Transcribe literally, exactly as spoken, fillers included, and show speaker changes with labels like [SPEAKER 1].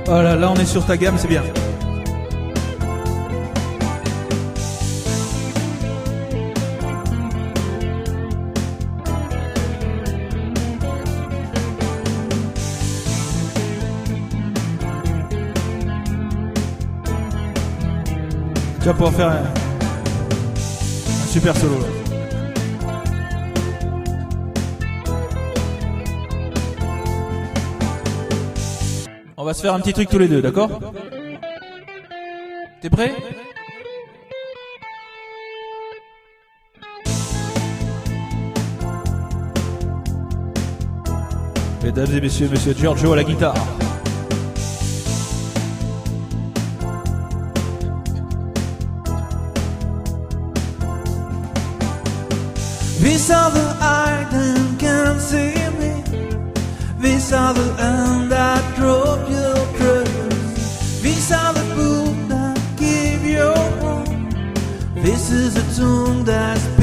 [SPEAKER 1] Oh là, là on est sur ta gamme, c'est bien. Tu vas pouvoir faire un, un super solo là. On va se faire un petit truc tous les deux, d'accord? T'es prêt? Mesdames et messieurs, monsieur Giorgio à la guitare.
[SPEAKER 2] These are the eyes that can see me. These are the hands that drove your prayers. These are the food that give you home. This is a tune that's